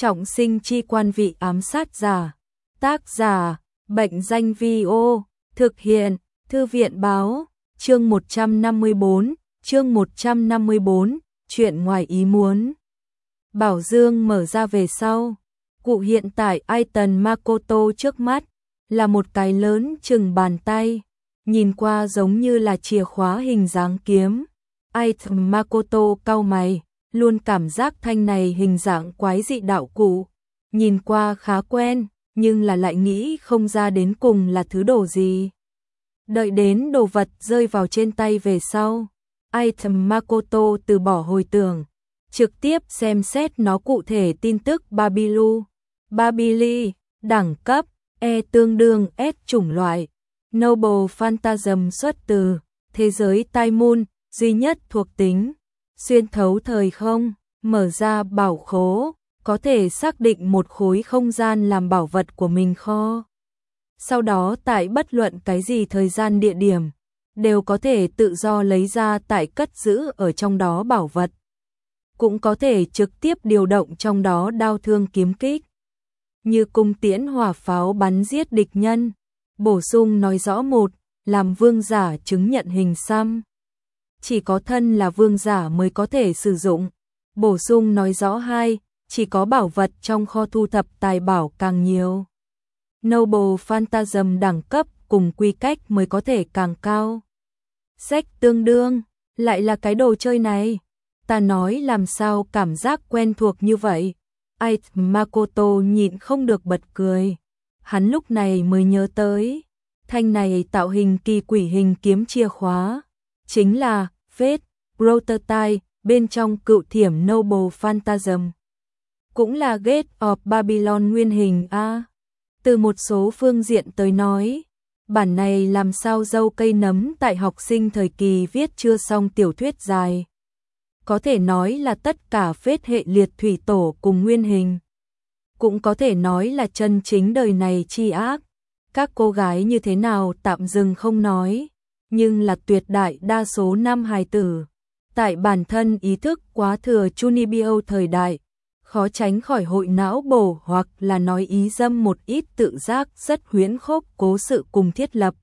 Trọng sinh chi quan vị ám sát giả. Tác giả, Bệnh danh Vi-ô, thực hiện, Thư viện báo, chương 154, chuyện ngoài ý muốn. Bảo dương mở ra về sau. Cụ hiện tại Aiton Makoto trước mắt, là một cái lớn chừng bàn tay, nhìn qua giống như là chìa khóa hình dáng kiếm. Aiton Makoto cau mày, luôn cảm giác thanh này hình dạng quái dị đạo cụ, nhìn qua khá quen, nhưng là lại nghĩ không ra đến cùng là thứ đồ gì. Đợi đến đồ vật rơi vào trên tay về sau, Aiton Makoto từ bỏ hồi tưởng, trực tiếp xem xét nó cụ thể tin tức Babili, đẳng cấp, E tương đương S chủng loại, Noble Phantasm xuất từ, thế giới Tai Moon, duy nhất thuộc tính, xuyên thấu thời không, mở ra bảo khố, có thể xác định một khối không gian làm bảo vật của mình kho. Sau đó tại bất luận cái gì thời gian địa điểm, đều có thể tự do lấy ra tại cất giữ ở trong đó bảo vật. Cũng có thể trực tiếp điều động trong đó đao thương kiếm kích, như cung tiễn hỏa pháo bắn giết địch nhân. Bổ sung nói rõ một, làm vương giả chứng nhận hình xăm, chỉ có thân là vương giả mới có thể sử dụng. Bổ sung nói rõ hai, chỉ có bảo vật trong kho thu thập tài bảo càng nhiều, Noble Phantasm đẳng cấp cùng quy cách mới có thể càng cao. Sách tương đương, lại là cái đồ chơi này. Ta nói làm sao cảm giác quen thuộc như vậy. Aiton Makoto nhịn không được bật cười. Hắn lúc này mới nhớ tới, thanh này tạo hình kỳ quỷ hình kiếm chìa khóa, chính là Fate Prototype bên trong cựu thiểm Noble Phantasm. Cũng là Gate of Babylon nguyên hình A. Từ một số phương diện tới nói, bản này làm sao dâu cây nấm tại học sinh thời kỳ viết chưa xong tiểu thuyết dài. Có thể nói là tất cả phết hệ liệt thủy tổ cùng nguyên hình. Cũng có thể nói là chân chính đời này chi ác. Các cô gái như thế nào tạm dừng không nói, nhưng là tuyệt đại đa số nam hài tử, tại bản thân ý thức quá thừa Chunibyo thời đại, khó tránh khỏi hội não bổ hoặc là nói ý dâm một ít tự giác rất huyễn khốc cố sự cùng thiết lập.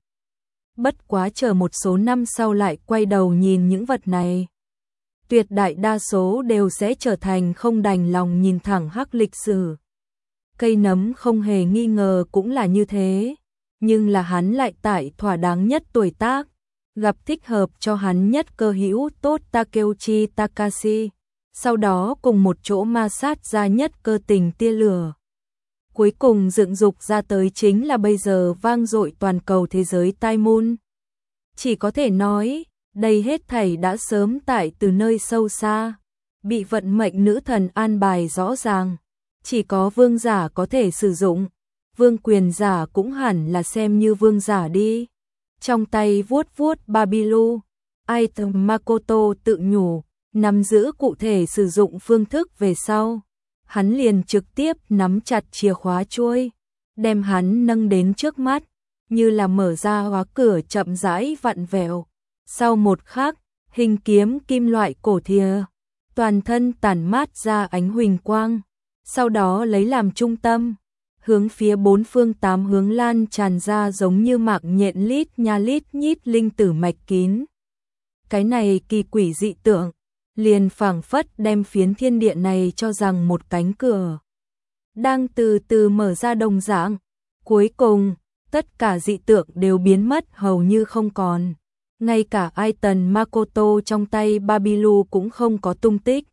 Bất quá chờ một số năm sau lại quay đầu nhìn những vật này, tuyệt đại đa số đều sẽ trở thành không đành lòng nhìn thẳng hắc lịch sử. Cây nấm không hề nghi ngờ cũng là như thế, nhưng là hắn lại tại thỏa đáng nhất tuổi tác, gặp thích hợp cho hắn nhất cơ hữu tốt Takeuchi Takashi, sau đó cùng một chỗ ma sát ra nhất cơ tình tia lửa. Cuối cùng dựng dục ra tới chính là bây giờ vang dội toàn cầu thế giới Tai Moon. Chỉ có thể nói, đây hết thảy đã sớm tại từ nơi sâu xa, bị vận mệnh nữ thần an bài rõ ràng, chỉ có vương giả có thể sử dụng, vương quyền giả cũng hẳn là xem như vương giả đi. Trong tay vuốt vuốt Babilu, Aiton Makoto tự nhủ, nắm giữ cụ thể sử dụng phương thức về sau, hắn liền trực tiếp nắm chặt chìa khóa chuôi, đem hắn nâng đến trước mắt, như là mở ra khóa cửa chậm rãi vặn vẹo. Sau một khắc, hình kiếm kim loại cổ thìa, toàn thân tản mát ra ánh huỳnh quang, sau đó lấy làm trung tâm, hướng phía bốn phương tám hướng lan tràn ra giống như mạng nhện lít nha lít nhít linh tử mạch kín. Cái này kỳ quỷ dị tượng, liền phảng phất đem phiến thiên địa này cho rằng một cánh cửa đang từ từ mở ra đồng dạng. Cuối cùng, tất cả dị tượng đều biến mất hầu như không còn. Ngay cả Aiton Makoto trong tay Babilu cũng không có tung tích.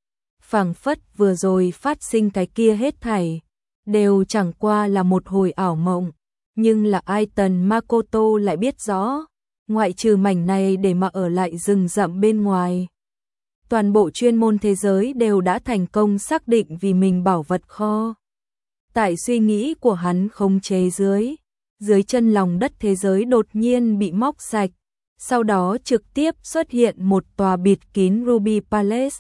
Phảng phất vừa rồi phát sinh cái kia hết thảy, đều chẳng qua là một hồi ảo mộng. Nhưng là Aiton Makoto lại biết rõ, ngoại trừ mảnh này để mà ở lại rừng rậm bên ngoài, toàn bộ chuyên môn thế giới đều đã thành công xác định vì mình bảo vật kho. Tại suy nghĩ của hắn khống chế dưới chân lòng đất thế giới đột nhiên bị móc sạch, sau đó trực tiếp xuất hiện một tòa bịt kín Ruby Palace.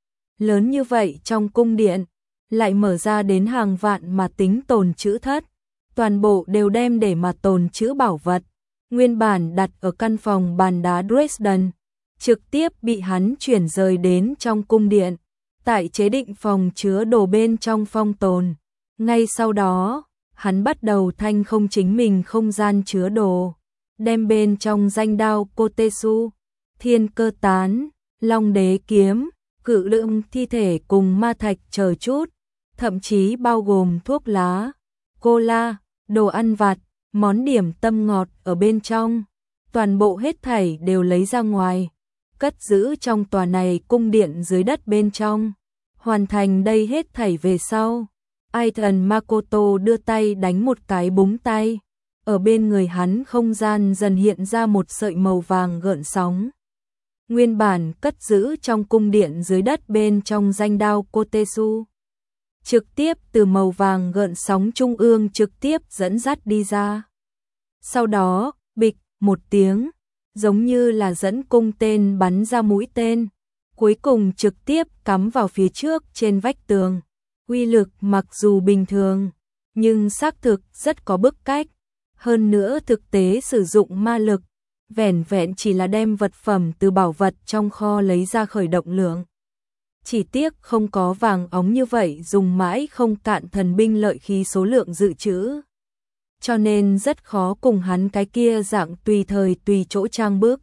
Lớn như vậy trong cung điện, lại mở ra đến hàng vạn mà tính tồn trữ thất, toàn bộ đều đem để mà tồn trữ bảo vật. Nguyên bản đặt ở căn phòng bàn đá Dresden, trực tiếp bị hắn chuyển rời đến trong cung điện, tại chế định phòng chứa đồ bên trong phong tồn. Ngay sau đó, hắn bắt đầu thanh không chính mình không gian chứa đồ, đem bên trong danh đao Kotetsu, thiên cơ tán, long đế kiếm, cự lượng thi thể cùng ma thạch chờ chút, thậm chí bao gồm thuốc lá, cola, đồ ăn vặt, món điểm tâm ngọt ở bên trong, toàn bộ hết thảy đều lấy ra ngoài, cất giữ trong tòa này cung điện dưới đất bên trong. Hoàn thành đây hết thảy về sau, Aiton Makoto đưa tay đánh một cái búng tay, ở bên người hắn không gian dần hiện ra một sợi màu vàng gợn sóng. Nguyên bản cất giữ trong cung điện dưới đất bên trong danh đao Kotetsu, trực tiếp từ màu vàng gợn sóng trung ương trực tiếp dẫn dắt đi ra. Sau đó, bịch một tiếng, giống như là dẫn cung tên bắn ra mũi tên, cuối cùng trực tiếp cắm vào phía trước trên vách tường. Uy lực mặc dù bình thường, nhưng xác thực rất có bức cách. Hơn nữa thực tế sử dụng ma lực, vẻn vẹn chỉ là đem vật phẩm từ bảo vật trong kho lấy ra khởi động lượng. Chỉ tiếc không có vàng óng như vậy dùng mãi không cạn thần binh lợi khí số lượng dự trữ. Cho nên rất khó cùng hắn cái kia dạng tùy thời tùy chỗ trang bước.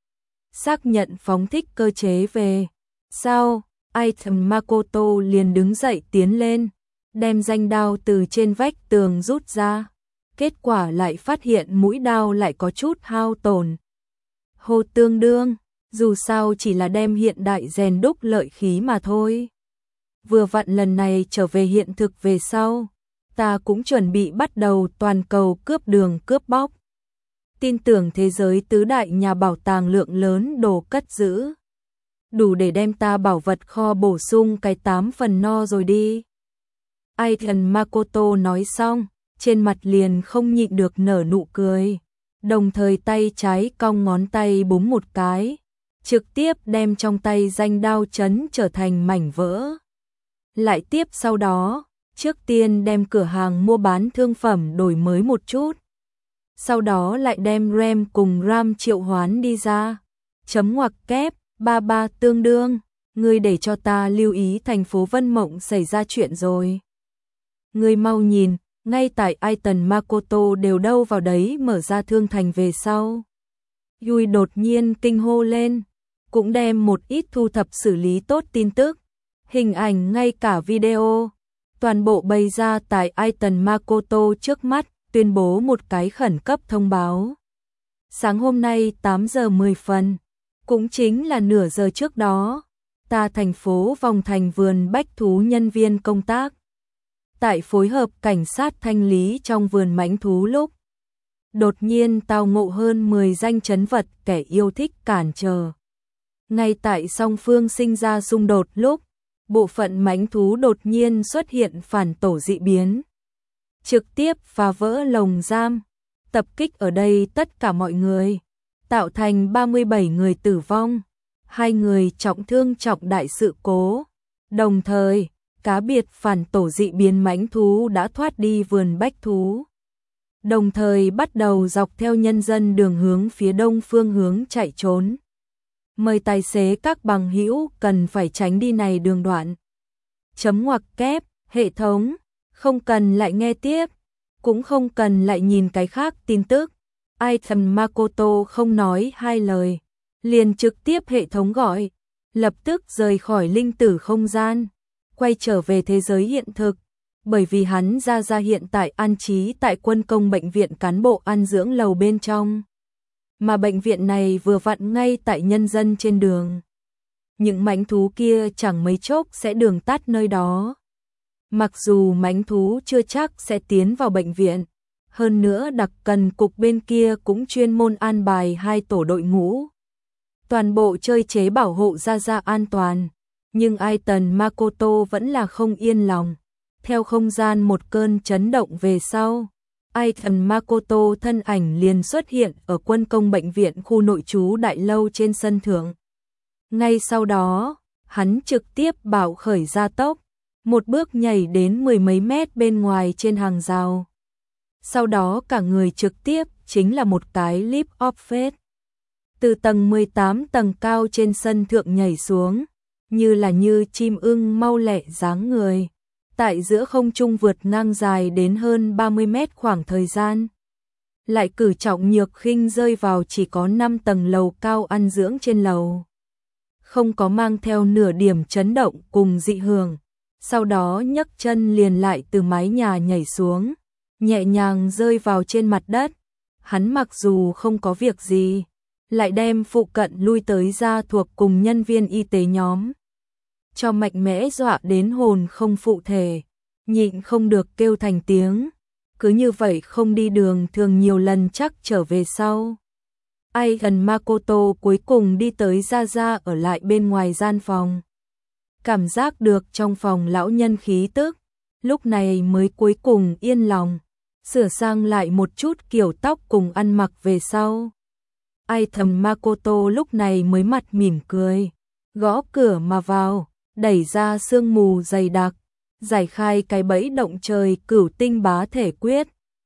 Xác nhận phóng thích cơ chế về. Sau, Aiton Makoto liền đứng dậy tiến lên, đem danh đao từ trên vách tường rút ra. Kết quả lại phát hiện mũi đao lại có chút hao tổn. Hồ tương đương, dù sao chỉ là đem hiện đại rèn đúc lợi khí mà thôi. Vừa vặn lần này trở về hiện thực về sau, ta cũng chuẩn bị bắt đầu toàn cầu cướp đường cướp bóc. Tin tưởng thế giới tứ đại nhà bảo tàng lượng lớn đồ cất giữ, đủ để đem ta bảo vật kho bổ sung cái 8 phần no rồi đi. Aiton Makoto nói xong, trên mặt liền không nhịn được nở nụ cười, đồng thời tay trái cong ngón tay búng một cái, trực tiếp đem trong tay danh đao chấn trở thành mảnh vỡ. Lại tiếp sau đó, trước tiên đem cửa hàng mua bán thương phẩm đổi mới một chút. Sau đó lại đem RAM cùng RAM triệu hoán đi ra. Chấm ngoặc kép, 33 tương đương, ngươi để cho ta lưu ý thành phố Vân Mộng xảy ra chuyện rồi. Ngươi mau nhìn, ngay tại Aiton Makoto đều đâu vào đấy mở ra thương thành về sau. Yui đột nhiên kinh hô lên, cũng đem một ít thu thập xử lý tốt tin tức, hình ảnh ngay cả video, toàn bộ bày ra tại Aiton Makoto trước mắt, tuyên bố một cái khẩn cấp thông báo. Sáng hôm nay 8 giờ 10 phân, cũng chính là nửa giờ trước đó, ta thành phố Vòng Thành vườn bách thú nhân viên công tác. Tại phối hợp cảnh sát thanh lý trong vườn mãnh thú lúc, đột nhiên tao ngộ hơn 10 danh trấn vật kẻ yêu thích cản trở. Ngay tại song phương sinh ra xung đột lúc, bộ phận mãnh thú đột nhiên xuất hiện phản tổ dị biến, trực tiếp phá vỡ lồng giam, tập kích ở đây tất cả mọi người, tạo thành 37 người tử vong, 2 người trọng thương trọng đại sự cố. Đồng thời, cá biệt phản tổ dị biến mãnh thú đã thoát đi vườn bách thú, đồng thời bắt đầu dọc theo nhân dân đường hướng phía đông phương hướng chạy trốn. Mời tài xế các bằng hữu cần phải tránh đi này đường đoạn. Chấm ngoặc kép, hệ thống, không cần lại nghe tiếp, cũng không cần lại nhìn cái khác tin tức. Aiton Makoto không nói hai lời, liền trực tiếp hệ thống gọi, lập tức rời khỏi linh tử không gian, quay trở về thế giới hiện thực, bởi vì hắn ra hiện tại an trí tại quân công bệnh viện cán bộ ăn dưỡng lầu bên trong. Mà bệnh viện này vừa vặn ngay tại nhân dân trên đường. Những mãnh thú kia chẳng mấy chốc sẽ đường tắt nơi đó. Mặc dù mãnh thú chưa chắc sẽ tiến vào bệnh viện, hơn nữa đặc cần cục bên kia cũng chuyên môn an bài 2 tổ đội ngũ. Toàn bộ chơi chế bảo hộ ra an toàn, nhưng Aiton Makoto vẫn là không yên lòng. Theo không gian một cơn chấn động về sau, Aiton Makoto thân ảnh liền xuất hiện ở quân công bệnh viện khu nội trú đại lâu trên sân thượng. Ngay sau đó, hắn trực tiếp bảo khởi gia tốc, một bước nhảy đến 10 mấy mét bên ngoài trên hàng rào. Sau đó cả người trực tiếp chính là một cái leap of faith. Từ tầng 18 tầng cao trên sân thượng nhảy xuống, như chim ưng mau lẹ dáng người. Tại giữa không trung vượt ngang dài đến hơn 30 mét khoảng thời gian. Lại cử trọng nhược khinh rơi vào chỉ có 5 tầng lầu cao ăn dưỡng trên lầu. Không có mang theo nửa điểm chấn động cùng dị hưởng. Sau đó nhấc chân liền lại từ mái nhà nhảy xuống, nhẹ nhàng rơi vào trên mặt đất. Hắn mặc dù không có việc gì, lại đem phụ cận lui tới gia thuộc cùng nhân viên y tế nhóm. Cho mạnh mẽ dọa đến hồn không phụ thể, nhịn không được kêu thành tiếng. Cứ như vậy không đi đường thường nhiều lần chắc trở về sau. Ai gần Makoto cuối cùng đi tới Ra ở lại bên ngoài gian phòng. Cảm giác được trong phòng lão nhân khí tức, lúc này mới cuối cùng yên lòng, sửa sang lại một chút kiểu tóc cùng ăn mặc về sau. Ai thầm Makoto lúc này mới mặt mỉm cười, gõ cửa mà vào, đẩy ra sương mù dày đặc, giải khai cái bẫy động trời cửu tinh bá thể quyết.